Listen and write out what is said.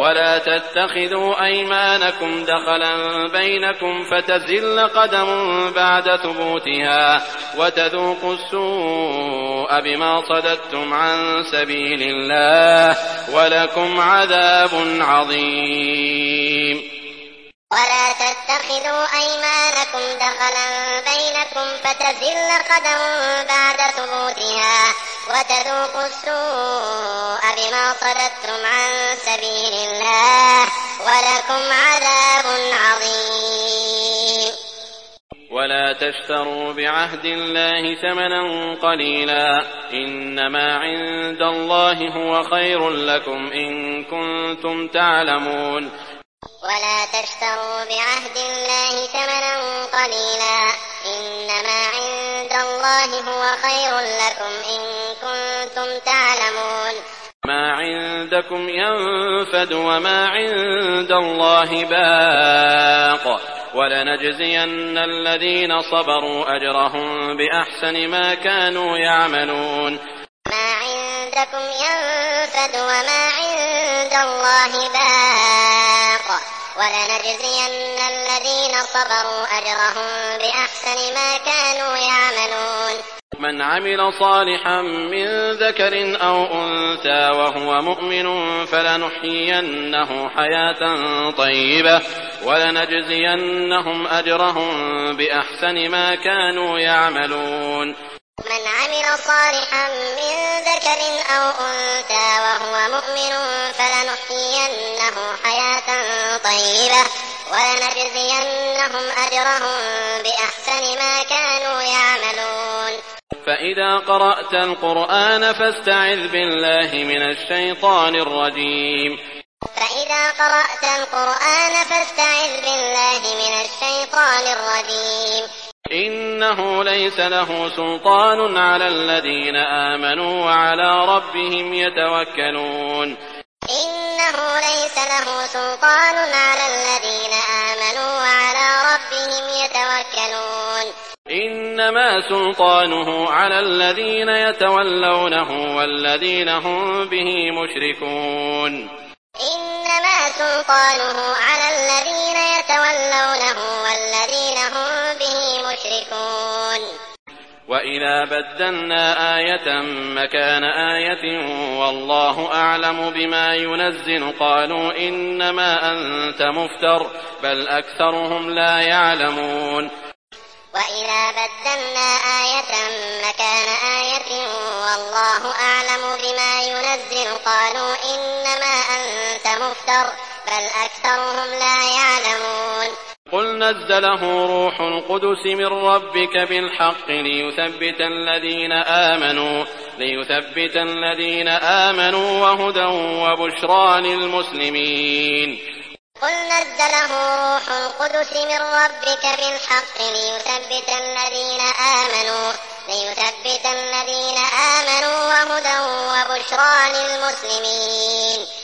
ولا تتخذوا أيمانكم دخلا بينكم فتزل قدم بعد ثبوتها وتذوقوا السوء بما صددتم عن سبيل الله ولكم عذاب عظيم. ولا تتخذوا أيمانكم دخلا بينكم فتزل قدم بعد ثبوتها وتذوقوا السوء بما صددتم عن سبيل الله ولكم عذاب عظيم. ولا تشتروا بعهد الله ثمنا قليلا إنما عند الله هو خير لكم إن كنتم تعلمون. ولا تشتروا بعهد الله ثمنا قليلا إنما عند الله هو خير لكم إن كنتم تعلمون. ما عندكم ينفد وما عند الله باق ولنجزين الذين صبروا أجرهم بأحسن ما كانوا يعملون. ما عندكم ينفد وما عند الله باق ولنجزين الذين صبروا أجرهم بأحسن ما كانوا يعملون. من عمل صالحا من ذكر أو أنثى وهو مؤمن فلنحيينه حياة طيبة ولنجزينهم أجرهم بأحسن ما كانوا يعملون. من عمل صالحا من ذكر أو أنثى وهو مؤمن فلنحيينه حياة طيبة ولنجزينهم أجرهم بأحسن ما كانوا يعملون. فإذا قرأت القرآن فاستعذ بالله من الشيطان الرجيم. فإذا قرأت القرآن فاستعذ بالله من الشيطان الرجيم. إنه ليس له سلطان على الذين آمنوا وعلى ربهم يتوكلون. إنه ليس له سلطان على الذين آمنوا وعلى ربهم يتوكلون. إنما سلطانه على الذين يتولونه والذين هم به مشركون. إنما سلطانه على الذين يتولونه والذين هم به مشركون. وإذا بدلنا آية مكان آية والله أعلم بما ينزل قالوا إنما أنت مفتر بل أكثرهم لا يعلمون. وإذا بدلنا آية مكان آية والله أعلم بما ينزل قالوا إنما أنت مفتر بل أكثرهم لا يعلمون. قل نزله روح القدس من ربك بالحق ليثبت الذين آمنوا وهدى وبشرى للمسلمين. قل نزله روح القدس من ربك بالحق ليثبت الذين آمنوا وهدى وبشرى للمسلمين.